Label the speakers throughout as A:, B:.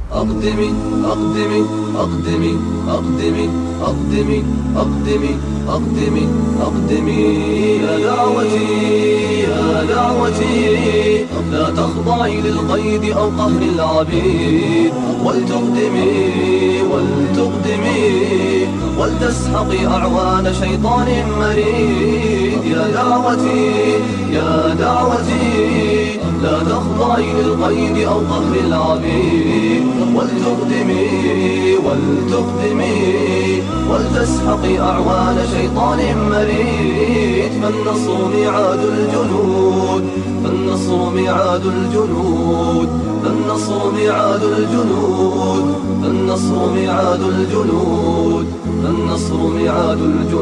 A: أقدمي أقدمي أقدمي أقدمي أقدمي أقدمي أقدمي أقدمي يا دعوتي يا دعوتي، لا تخضعي للقيد أو قهر العبيد، ولتقدمي ولتقدمي ولتسحقي أعوان شيطان مريد. يا دعوتي يا دعوتي، لا تخضعي للقيد أو قهر العبيد، ولتقدمي ولتقدمي ولتسحقي أعوان شيطان مريد. فالنصر ميعاد الجنود، فالنصر ميعاد الجنود، فالنصر ميعاد الجنود، فالنصر ميعاد الجنود، فالنصر ميعاد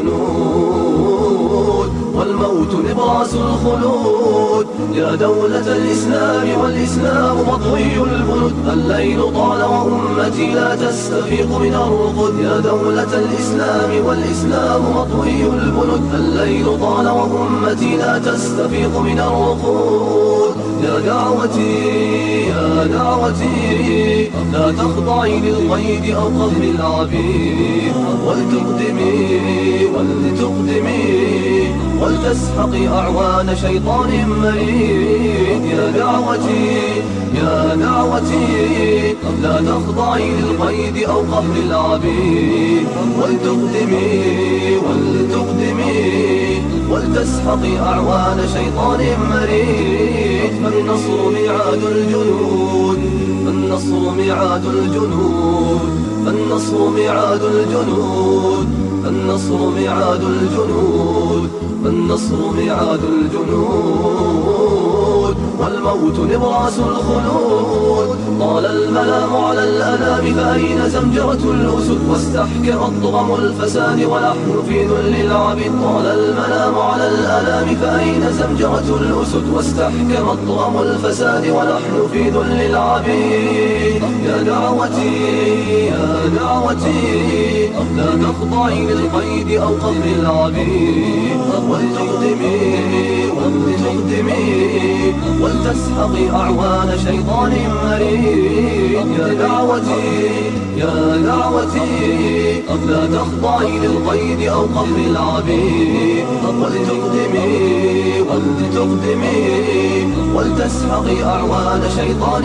A: الجنود، والموت نبراس الخلود. يا دولة الإسلام والإسلام مطوي البنود، الليل طال وأمتي لا تستفيق من الرقد. يا دولة الإسلام والإسلام مطوي البنود، الليل طال وأمتي لا تستفيق من الرقود. يا دعوتي يا دعوتي، لا تخضعي للقيد أو قهر العبيد، ولتقدمي ولتقدمي ولتسحقي أعوان شيطان مريد. يا دعوتي يا دعوتي، لا تخضعي للقيد أو قهر العبيد، ولتقدمي ولتقدمي ولتسحقي أعوان شيطان مريد. فالنصر ميعاد الجنود، فالنصر ميعاد الجنود، فالنصر ميعاد الجنود، فالنصر ميعاد الجنود، فالنصر ميعاد الجنود، والموت نبراس الخلود. طال الملام على الأنام فأين زمجرة الأسد، واستحكرت ضغم الفساد ونحن في ذل العبيد. طال الملام على الأنام فأين زمجرة الأسد، واستحكرت ضغم الفساد ونحن في ذل العبيد. يا دعوتي يا دعوتي، لا تخضعي للقيد أو قهر العبيد، ولتقدمي ولتقدمي ولتسحقي أعوان شيطان مريد. يا دعوتي يا دعوتي، لا تخضعي للقيد أو قهر العبيد، ولتقدمي ولتقدمي ولتسحقي أعوان شيطان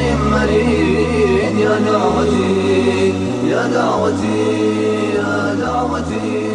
A: مريد. يا دعوتي يا دعوتي يا دعوتي.